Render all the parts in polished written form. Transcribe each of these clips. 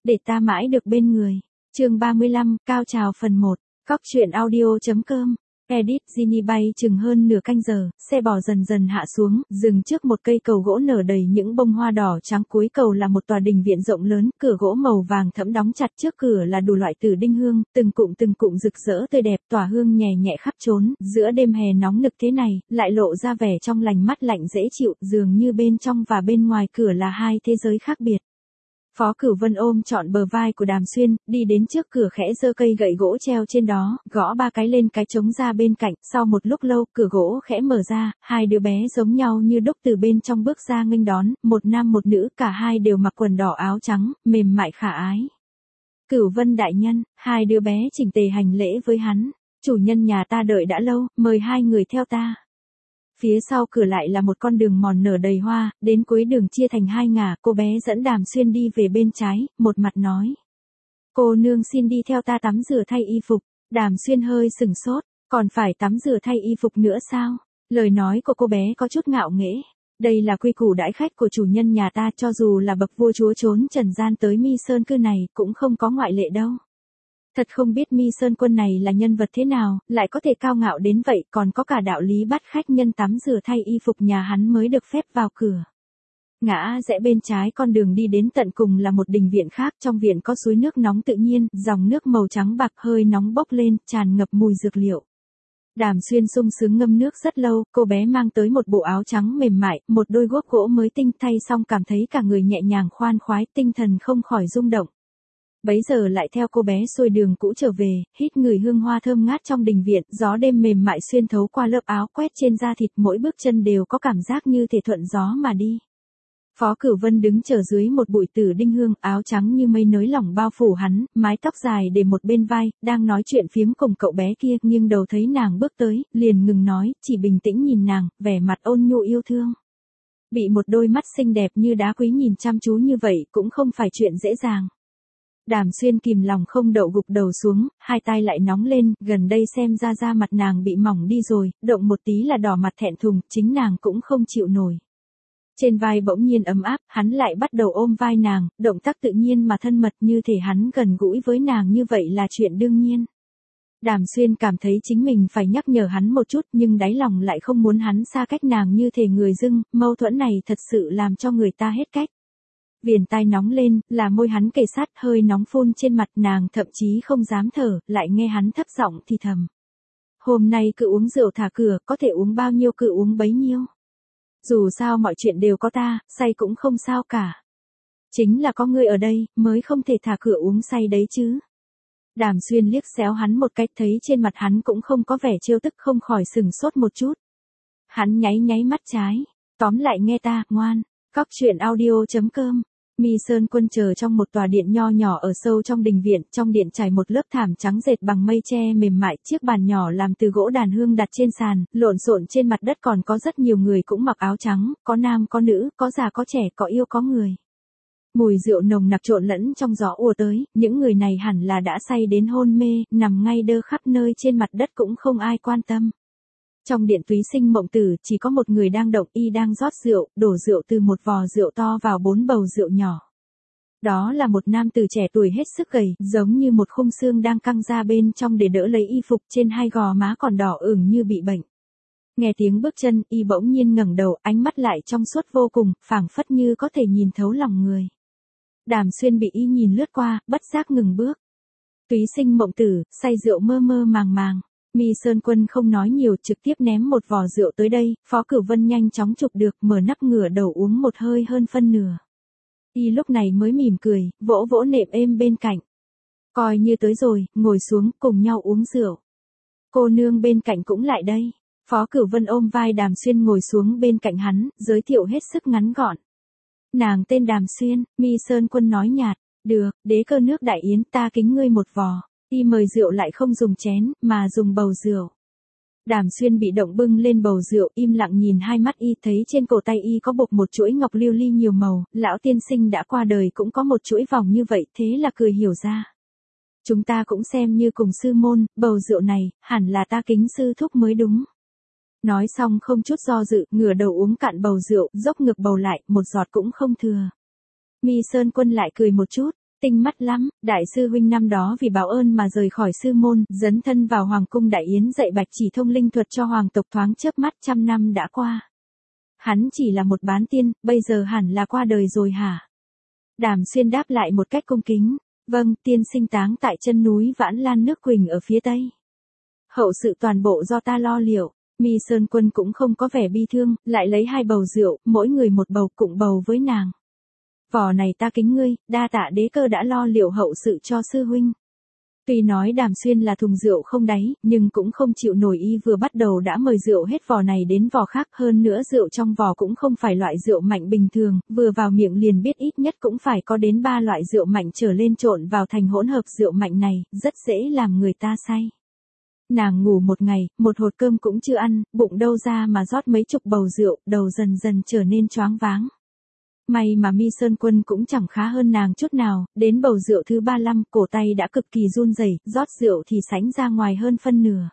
để ta mãi được bên người. Chương 35, cao trào phần 1. Cóc truyện audio.com. Edit Ginny bay chừng hơn nửa canh giờ, xe bò dần dần hạ xuống, dừng trước một cây cầu gỗ nở đầy những bông hoa đỏ trắng. Cuối cầu là một tòa đình viện rộng lớn, cửa gỗ màu vàng thẫm đóng chặt, trước cửa là đủ loại tử đinh hương, từng cụm rực rỡ tươi đẹp, tỏa hương nhẹ nhẹ khắp trốn. Giữa đêm hè nóng nực thế này, lại lộ ra vẻ trong lành, mát lạnh dễ chịu, dường như bên trong và bên ngoài cửa là hai thế giới khác biệt. Phó Cửu Vân ôm trọn bờ vai của Đàm Xuyên, đi đến trước cửa khẽ giơ cây gậy gỗ treo trên đó, gõ 3 cái lên cái trống ra bên cạnh. Sau một lúc lâu, cửa gỗ khẽ mở ra, hai đứa bé giống nhau như đúc từ bên trong bước ra nghênh đón, một nam một nữ, cả hai đều mặc quần đỏ áo trắng, mềm mại khả ái. Cửu Vân đại nhân, hai đứa bé chỉnh tề hành lễ với hắn. Chủ nhân nhà ta đợi đã lâu, mời hai người theo ta. Phía sau cửa lại là một con đường mòn nở đầy hoa, đến cuối đường chia thành hai ngả, cô bé dẫn Đàm Xuyên đi về bên trái, một mặt nói. Cô nương xin đi theo ta tắm rửa thay y phục. Đàm Xuyên hơi sừng sốt, còn phải tắm rửa thay y phục nữa sao? Lời nói của cô bé có chút ngạo nghễ. Đây là quy củ đãi khách của chủ nhân nhà ta, cho dù là bậc vua chúa trốn trần gian tới Mi Sơn cư này, cũng không có ngoại lệ đâu. Thật không biết Mi Sơn Quân này là nhân vật thế nào, lại có thể cao ngạo đến vậy, còn có cả đạo lý bắt khách nhân tắm rửa thay y phục nhà hắn mới được phép vào cửa. Ngã rẽ bên trái con đường đi đến tận cùng là một đình viện khác, trong viện có suối nước nóng tự nhiên, dòng nước màu trắng bạc hơi nóng bốc lên, tràn ngập mùi dược liệu. Đàm Xuyên sung sướng ngâm nước rất lâu, cô bé mang tới một bộ áo trắng mềm mại, một đôi guốc gỗ mới tinh, thay xong cảm thấy cả người nhẹ nhàng khoan khoái, tinh thần không khỏi rung động. Bấy giờ lại theo cô bé xuôi đường cũ trở về, hít ngửi hương hoa thơm ngát trong đình viện, gió đêm mềm mại xuyên thấu qua lớp áo quét trên da thịt, mỗi bước chân đều có cảm giác như thể thuận gió mà đi. Phó Cửu Vân đứng chờ dưới một bụi tử đinh hương, áo trắng như mây nới lỏng bao phủ hắn, mái tóc dài để một bên vai, đang nói chuyện phiếm cùng cậu bé kia, nhưng đầu thấy nàng bước tới, liền ngừng nói, chỉ bình tĩnh nhìn nàng, vẻ mặt ôn nhu yêu thương. Bị một đôi mắt xinh đẹp như đá quý nhìn chăm chú như vậy cũng không phải chuyện dễ dàng. Đàm Xuyên kìm lòng không đậu gục đầu xuống, hai tay lại nóng lên, gần đây xem ra da mặt nàng bị mỏng đi rồi, động một tí là đỏ mặt thẹn thùng, chính nàng cũng không chịu nổi. Trên vai bỗng nhiên ấm áp, hắn lại bắt đầu ôm vai nàng, động tác tự nhiên mà thân mật, như thể hắn gần gũi với nàng như vậy là chuyện đương nhiên. Đàm Xuyên cảm thấy chính mình phải nhắc nhở hắn một chút, nhưng đáy lòng lại không muốn hắn xa cách nàng như thể người dưng, mâu thuẫn này thật sự làm cho người ta hết cách. Viền tai nóng lên, là môi hắn kề sát, hơi nóng phun trên mặt, nàng thậm chí không dám thở, lại nghe hắn thấp giọng thì thầm. Hôm nay cứ uống rượu thả cửa, có thể uống bao nhiêu cứ uống bấy nhiêu. Dù sao mọi chuyện đều có ta, say cũng không sao cả. Chính là có ngươi ở đây, mới không thể thả cửa uống say đấy chứ. Đàm Xuyên liếc xéo hắn một cách, thấy trên mặt hắn cũng không có vẻ trêu tức, không khỏi sừng sốt một chút. Hắn nháy mắt trái. Tóm lại nghe ta, ngoan. Cóc truyện audio.com. Mi Sơn Quân chờ trong một tòa điện nho nhỏ ở sâu trong đình viện, trong điện trải một lớp thảm trắng dệt bằng mây tre mềm mại, chiếc bàn nhỏ làm từ gỗ đàn hương đặt trên sàn, lộn xộn trên mặt đất còn có rất nhiều người cũng mặc áo trắng, có nam có nữ, có già có trẻ, có yêu có người. Mùi rượu nồng nặc trộn lẫn trong gió ùa tới, những người này hẳn là đã say đến hôn mê, nằm ngay đơ khắp nơi trên mặt đất cũng không ai quan tâm. Trong điện Túy Sinh Mộng Tử chỉ có một người đang động, y đang rót rượu, đổ rượu từ một vò rượu to vào 4 bầu rượu nhỏ. Đó là một nam tử trẻ tuổi hết sức gầy, giống như một khung xương đang căng ra bên trong để đỡ lấy y phục, trên hai gò má còn đỏ ửng như bị bệnh. Nghe tiếng bước chân, y bỗng nhiên ngẩng đầu, ánh mắt lại trong suốt vô cùng, phảng phất như có thể nhìn thấu lòng người. Đàm Xuyên bị y nhìn lướt qua, bất giác ngừng bước. Túy Sinh Mộng Tử, say rượu mơ mơ màng màng. Mi Sơn Quân không nói nhiều, trực tiếp ném một vò rượu tới đây, Phó Cửu Vân nhanh chóng chụp được, mở nắp ngửa đầu uống một hơi hơn phân nửa. Y lúc này mới mỉm cười, vỗ vỗ nệm êm bên cạnh. Coi như tới rồi, ngồi xuống, cùng nhau uống rượu. Cô nương bên cạnh cũng lại đây. Phó Cửu Vân ôm vai Đàm Xuyên ngồi xuống bên cạnh hắn, giới thiệu hết sức ngắn gọn. Nàng tên Đàm Xuyên, Mi Sơn Quân nói nhạt, được, đế cơ nước đại yến, ta kính ngươi một vò. Y mời rượu lại không dùng chén, mà dùng bầu rượu. Đàm Xuyên bị động bưng lên bầu rượu, im lặng nhìn hai mắt y, thấy trên cổ tay y có buộc một chuỗi ngọc lưu ly nhiều màu, lão tiên sinh đã qua đời cũng có một chuỗi vòng như vậy, thế là cười hiểu ra. Chúng ta cũng xem như cùng sư môn, bầu rượu này, hẳn là ta kính sư thúc mới đúng. Nói xong không chút do dự, ngửa đầu uống cạn bầu rượu, dốc ngược bầu lại, một giọt cũng không thừa. Mi Sơn Quân lại cười một chút, Tinh mắt lắm, đại sư huynh năm đó vì báo ơn mà rời khỏi sư môn, dấn thân vào hoàng cung đại yến dạy bạch chỉ thông linh thuật cho hoàng tộc, thoáng chớp mắt 100 năm đã qua. Hắn chỉ là một bán tiên, bây giờ hẳn là qua đời rồi hả? Đàm Xuyên đáp lại một cách cung kính. Vâng, tiên sinh táng tại chân núi Vãn Lan nước Quỳnh ở phía tây. Hậu sự toàn bộ do ta lo liệu. Mi Sơn Quân cũng không có vẻ bi thương, lại lấy 2 bầu rượu, mỗi người một bầu, cụng bầu với nàng. Vò này ta kính ngươi, đa tạ đế cơ đã lo liệu hậu sự cho sư huynh. Tuy nói Đàm Xuyên là thùng rượu không đáy, nhưng cũng không chịu nổi, y vừa bắt đầu đã mời rượu hết vò này đến vò khác, hơn nữa rượu trong vò cũng không phải loại rượu mạnh bình thường, vừa vào miệng liền biết ít nhất cũng phải có đến 3 loại rượu mạnh trở lên trộn vào thành hỗn hợp rượu mạnh này, rất dễ làm người ta say. Nàng ngủ một ngày, một hột cơm cũng chưa ăn, bụng đâu ra mà rót mấy chục bầu rượu, đầu dần dần trở nên choáng váng. May mà Mi Sơn Quân cũng chẳng khá hơn nàng chút nào, đến bầu rượu thứ 35, cổ tay đã cực kỳ run rẩy, rót rượu thì sánh ra ngoài hơn phân nửa.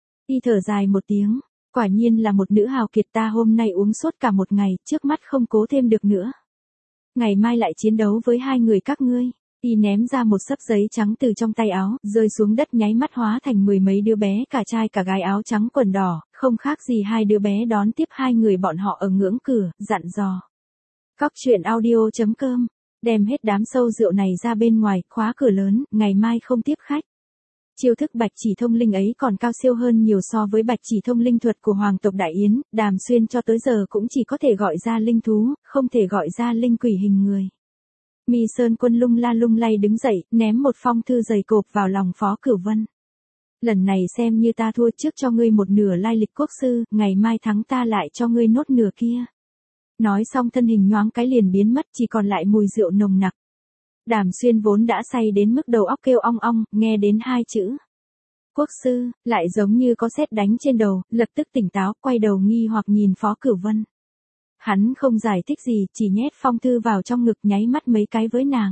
Y thở dài một tiếng, quả nhiên là một nữ hào kiệt, ta hôm nay uống suốt cả một ngày, trước mắt không cố thêm được nữa. Ngày mai lại chiến đấu với 2 người các ngươi. Y ném ra một xấp giấy trắng từ trong tay áo, rơi xuống đất nháy mắt hóa thành 10 mấy đứa bé cả trai cả gái áo trắng quần đỏ, không khác gì 2 đứa bé đón tiếp 2 người bọn họ ở ngưỡng cửa, dặn dò. Cóc truyện audio.com, đem hết đám sâu rượu này ra bên ngoài, khóa cửa lớn, ngày mai không tiếp khách. Chiêu thức bạch chỉ thông linh ấy còn cao siêu hơn nhiều so với bạch chỉ thông linh thuật của hoàng tộc Đại Yến, Đàm Xuyên cho tới giờ cũng chỉ có thể gọi ra linh thú, không thể gọi ra linh quỷ hình người. Mi Sơn Quân lung la lung lay đứng dậy, ném một phong thư dày cộp vào lòng Phó Cửu Vân. Lần này xem như ta thua, trước cho ngươi một nửa lai lịch quốc sư, ngày mai thắng ta lại cho ngươi nốt nửa kia. Nói xong thân hình nhoáng cái liền biến mất, chỉ còn lại mùi rượu nồng nặc. Đàm Xuyên vốn đã say đến mức đầu óc kêu ong ong, nghe đến 2 chữ quốc sư, lại giống như có sét đánh trên đầu, lập tức tỉnh táo, quay đầu nghi hoặc nhìn Phó Cửu Vân. Hắn không giải thích gì, chỉ nhét phong thư vào trong ngực, nháy mắt mấy cái với nàng.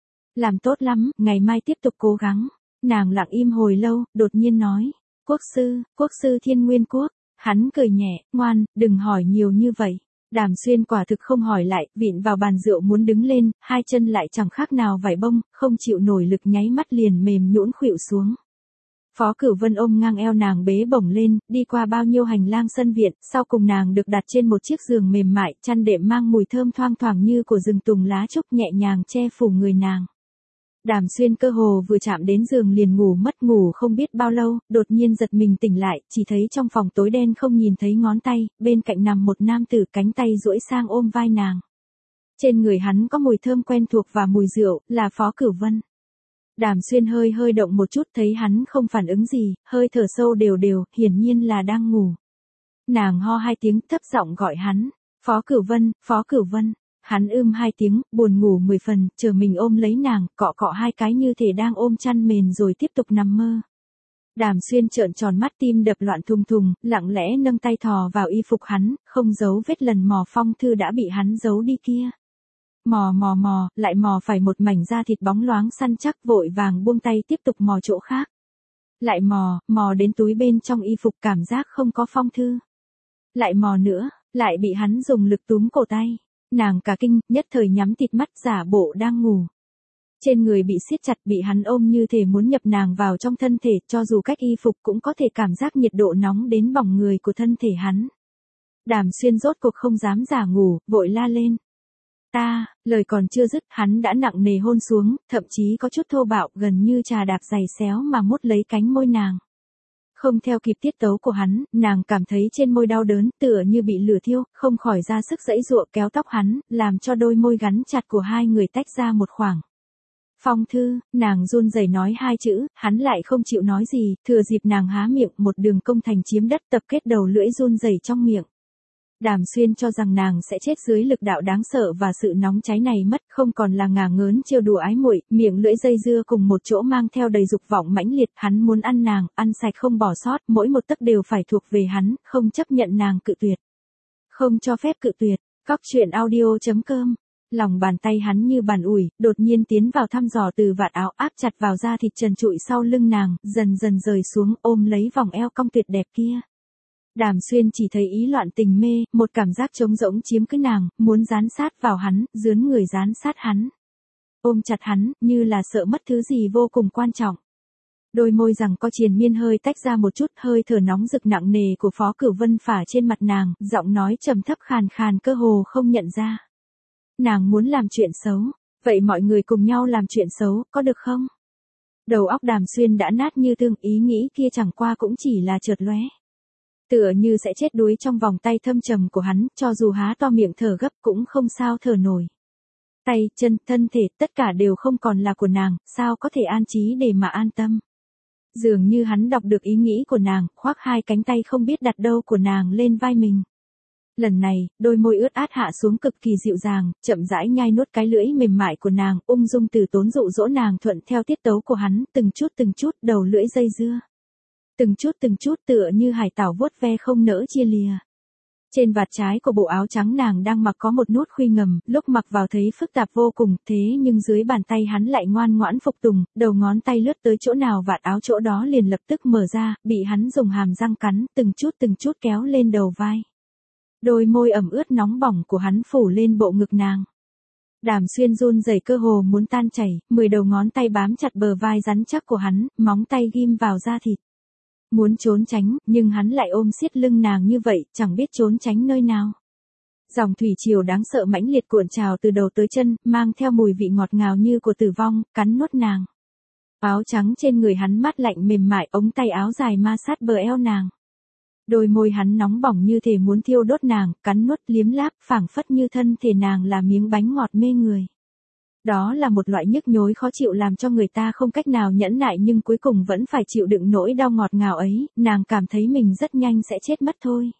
Làm tốt lắm, ngày mai tiếp tục cố gắng. Nàng lặng im hồi lâu, đột nhiên nói, quốc sư Thiên Nguyên Quốc. Hắn cười nhẹ, ngoan, đừng hỏi nhiều như vậy. Đàm Xuyên quả thực không hỏi lại, vịn vào bàn rượu muốn đứng lên, 2 chân lại chẳng khác nào vải bông, không chịu nổi lực, nháy mắt liền mềm nhũn khuỵu xuống. Phó Cửu Vân ôm ngang eo nàng bế bổng lên, đi qua bao nhiêu hành lang sân viện, sau cùng nàng được đặt trên một chiếc giường mềm mại, chăn đệm mang mùi thơm thoang thoảng như của rừng tùng lá trúc, nhẹ nhàng che phủ người nàng. Đàm Xuyên cơ hồ vừa chạm đến giường liền ngủ mất, ngủ không biết bao lâu, đột nhiên giật mình tỉnh lại, chỉ thấy trong phòng tối đen không nhìn thấy ngón tay, bên cạnh nằm một nam tử, cánh tay duỗi sang ôm vai nàng. Trên người hắn có mùi thơm quen thuộc và mùi rượu, là Phó Cửu Vân. Đàm Xuyên hơi động một chút, thấy hắn không phản ứng gì, hơi thở sâu đều đều, hiển nhiên là đang ngủ. Nàng ho 2 tiếng, thấp giọng gọi hắn, Phó Cửu Vân, Phó Cửu Vân. Hắn 2 tiếng, buồn ngủ 10 phần, chờ mình ôm lấy nàng, cọ cọ 2 cái như thể đang ôm chăn mền rồi tiếp tục nằm mơ. Đàm Xuyên trợn tròn mắt, tim đập loạn thùng thùng, lặng lẽ nâng tay thò vào y phục hắn, không giấu vết lần mò phong thư đã bị hắn giấu đi kia. Mò, lại mò phải một mảnh da thịt bóng loáng săn chắc, vội vàng buông tay tiếp tục mò chỗ khác. Lại mò đến túi bên trong y phục, cảm giác không có phong thư. Lại mò nữa, lại bị hắn dùng lực túm cổ tay. Nàng cả kinh, nhất thời nhắm tịt mắt, giả bộ đang ngủ. Trên người bị siết chặt, bị hắn ôm như thể muốn nhập nàng vào trong thân thể, cho dù cách y phục cũng có thể cảm giác nhiệt độ nóng đến bỏng người của thân thể hắn. Đàm Xuyên rốt cuộc không dám giả ngủ, vội la lên. Ta, lời còn chưa dứt, hắn đã nặng nề hôn xuống, thậm chí có chút thô bạo, gần như trà đạp giày xéo mà mút lấy cánh môi nàng. Không theo kịp tiết tấu của hắn, nàng cảm thấy trên môi đau đớn, tựa như bị lửa thiêu, không khỏi ra sức giãy giụa kéo tóc hắn, làm cho đôi môi gắn chặt của 2 người tách ra một khoảng. Phong thư, nàng run rẩy nói 2 chữ, hắn lại không chịu nói gì, thừa dịp nàng há miệng, một đường công thành chiếm đất, tập kết đầu lưỡi run rẩy trong miệng. Đàm Xuyên cho rằng nàng sẽ chết dưới lực đạo đáng sợ và sự nóng cháy này mất, không còn là ngả ngớn trêu đùa ái muội, miệng lưỡi dây dưa cùng một chỗ mang theo đầy dục vọng mãnh liệt, hắn muốn ăn nàng, ăn sạch không bỏ sót, mỗi một tấc đều phải thuộc về hắn, không chấp nhận nàng cự tuyệt. Không cho phép cự tuyệt. Cóc truyện audio.com. Lòng bàn tay hắn như bàn ủi, đột nhiên tiến vào thăm dò từ vạt áo, áp chặt vào da thịt trần trụi sau lưng nàng, dần dần rời xuống, ôm lấy vòng eo cong tuyệt đẹp kia. Đàm Xuyên chỉ thấy ý loạn tình mê, một cảm giác trống rỗng chiếm cứ nàng, muốn dán sát vào hắn, dướn người dán sát hắn. ôm chặt hắn, như là sợ mất thứ gì vô cùng quan trọng. Đôi môi rằng có triền miên hơi tách ra một chút, hơi thở nóng rực nặng nề của Phó Cửu Vân phả trên mặt nàng, giọng nói trầm thấp khàn khàn cơ hồ không nhận ra. Nàng muốn làm chuyện xấu, vậy mọi người cùng nhau làm chuyện xấu, có được không? Đầu óc Đàm Xuyên đã nát như tương, ý nghĩ kia chẳng qua cũng chỉ là chợt lóe. Tựa như sẽ chết đuối trong vòng tay thâm trầm của hắn, cho dù há to miệng thở gấp cũng không sao thở nổi. Tay, chân, thân thể, tất cả đều không còn là của nàng, sao có thể an trí để mà an tâm. Dường như hắn đọc được ý nghĩ của nàng, khoác hai cánh tay không biết đặt đâu của nàng lên vai mình. Lần này, đôi môi ướt át hạ xuống cực kỳ dịu dàng, chậm rãi nhai nuốt cái lưỡi mềm mại của nàng, ung dung từ tốn dụ dỗ nàng thuận theo tiết tấu của hắn, từng chút đầu lưỡi dây dưa. Từng chút tựa như hải tảo vuốt ve không nỡ chia lìa. Trên vạt trái của bộ áo trắng nàng đang mặc có một nút khuy ngầm, lúc mặc vào thấy phức tạp vô cùng, thế nhưng dưới bàn tay hắn lại ngoan ngoãn phục tùng, đầu ngón tay lướt tới chỗ nào vạt áo chỗ đó liền lập tức mở ra, bị hắn dùng hàm răng cắn, từng chút kéo lên đầu vai. Đôi môi ẩm ướt nóng bỏng của hắn phủ lên bộ ngực nàng. Đàm Xuyên run rẩy cơ hồ muốn tan chảy, 10 đầu ngón tay bám chặt bờ vai rắn chắc của hắn, móng tay ghim vào da thịt. Muốn trốn tránh, nhưng hắn lại ôm siết lưng nàng như vậy, chẳng biết trốn tránh nơi nào. Dòng thủy triều đáng sợ mãnh liệt cuộn trào từ đầu tới chân, mang theo mùi vị ngọt ngào như của tử vong, cắn nuốt nàng. Áo trắng trên người hắn mát lạnh mềm mại, ống tay áo dài ma sát bờ eo nàng. Đôi môi hắn nóng bỏng như thể muốn thiêu đốt nàng, cắn nuốt liếm láp, phảng phất như thân thể nàng là miếng bánh ngọt mê người. Đó là một loại nhức nhối khó chịu làm cho người ta không cách nào nhẫn nại nhưng cuối cùng vẫn phải chịu đựng nỗi đau ngọt ngào ấy, nàng cảm thấy mình rất nhanh sẽ chết mất thôi.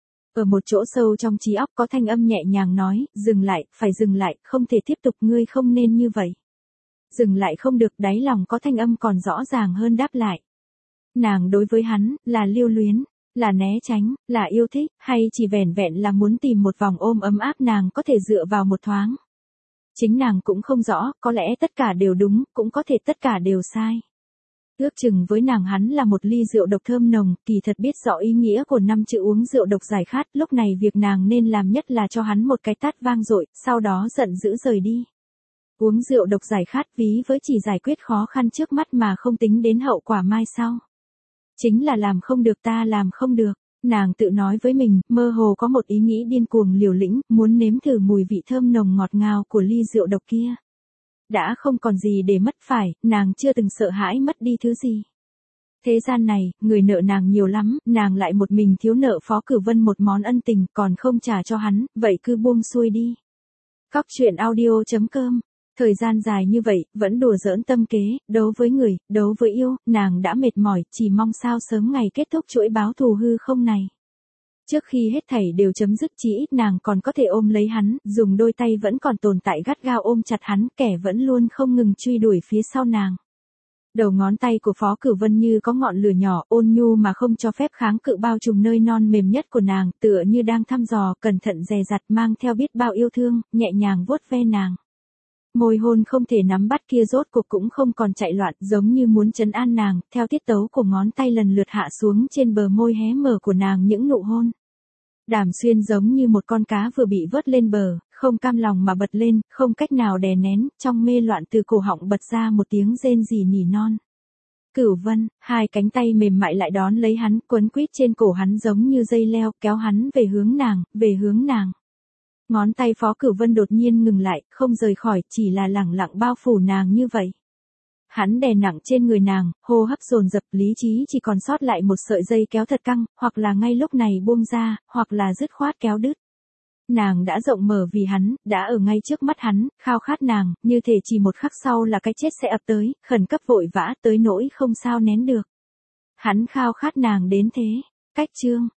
Ở một chỗ sâu trong trí óc có thanh âm nhẹ nhàng nói, dừng lại, phải dừng lại, không thể tiếp tục, ngươi không nên như vậy. Dừng lại không được, đáy lòng có thanh âm còn rõ ràng hơn đáp lại. Nàng đối với hắn, là lưu luyến, là né tránh, là yêu thích, hay chỉ vẻn vẹn là muốn tìm một vòng ôm ấm áp nàng có thể dựa vào một thoáng. Chính nàng cũng không rõ, có lẽ tất cả đều đúng, cũng có thể tất cả đều sai. Ước chừng với nàng hắn là một ly rượu độc thơm nồng, kỳ thật biết rõ ý nghĩa của 5 chữ uống rượu độc giải khát, lúc này việc nàng nên làm nhất là cho hắn một cái tát vang dội, sau đó giận dữ rời đi. Uống rượu độc giải khát ví với chỉ giải quyết khó khăn trước mắt mà không tính đến hậu quả mai sau. Chính là làm không được, ta làm không được. Nàng tự nói với mình, mơ hồ có một ý nghĩ điên cuồng liều lĩnh, muốn nếm thử mùi vị thơm nồng ngọt ngào của ly rượu độc kia. Đã không còn gì để mất phải, nàng chưa từng sợ hãi mất đi thứ gì. Thế gian này, người nợ nàng nhiều lắm, nàng lại một mình thiếu nợ Phó Cửu Vân một món ân tình còn không trả cho hắn, vậy cứ buông xuôi đi. Cóc truyện audio.com. Thời gian dài như vậy, vẫn đùa giỡn tâm kế, đấu với người, đấu với yêu, nàng đã mệt mỏi, chỉ mong sao sớm ngày kết thúc chuỗi báo thù hư không này. Trước khi hết thảy đều chấm dứt chỉ ít nàng còn có thể ôm lấy hắn, dùng đôi tay vẫn còn tồn tại gắt gao ôm chặt hắn, kẻ vẫn luôn không ngừng truy đuổi phía sau nàng. Đầu ngón tay của Phó Cửu Vân như có ngọn lửa nhỏ, ôn nhu mà không cho phép kháng cự bao trùm nơi non mềm nhất của nàng, tựa như đang thăm dò, cẩn thận dè dặt mang theo biết bao yêu thương, nhẹ nhàng vuốt ve nàng. Môi hôn không thể nắm bắt kia rốt cuộc cũng không còn chạy loạn, giống như muốn trấn an nàng, theo tiết tấu của ngón tay lần lượt hạ xuống trên bờ môi hé mở của nàng những nụ hôn. Đàm Xuyên giống như một con cá vừa bị vớt lên bờ, không cam lòng mà bật lên, không cách nào đè nén, trong mê loạn từ cổ họng bật ra một tiếng rên rỉ nỉ non. Cửu Vân, hai cánh tay mềm mại lại đón lấy hắn, quấn quýt trên cổ hắn giống như dây leo, kéo hắn về hướng nàng, về hướng nàng. Ngón tay Phó Cửu Vân đột nhiên ngừng lại, không rời khỏi, chỉ là lẳng lặng bao phủ nàng như vậy. Hắn đè nặng trên người nàng, hô hấp dồn dập, lý trí chỉ còn sót lại một sợi dây kéo thật căng, hoặc là ngay lúc này buông ra, hoặc là dứt khoát kéo đứt. Nàng đã rộng mở vì hắn, đã ở ngay trước mắt hắn, khao khát nàng, như thể chỉ một khắc sau là cái chết sẽ ập tới, khẩn cấp vội vã tới nỗi không sao nén được. Hắn khao khát nàng đến thế. Cách chương